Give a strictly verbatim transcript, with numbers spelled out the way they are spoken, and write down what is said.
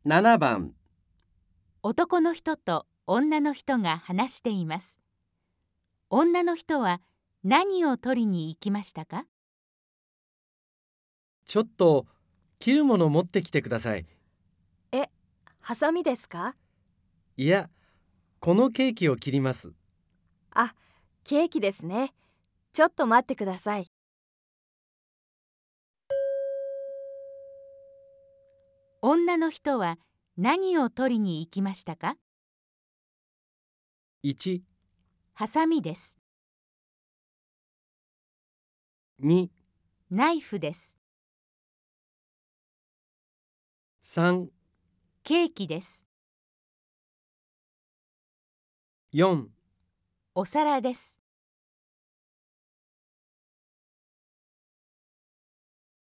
ななばん、 男の人と女の人が話しています。女の人は何を取りに行きましたか？ ちょっと切るもの持ってきてください。 え、ハサミですか？ いや、このケーキを切ります。 あ、ケーキですね。ちょっと待ってください。 女の人は何を取りに行きましたか？ いち、 ハサミです。 に、 ナイフです。 さん、 ケーキです。 よん。 お皿です。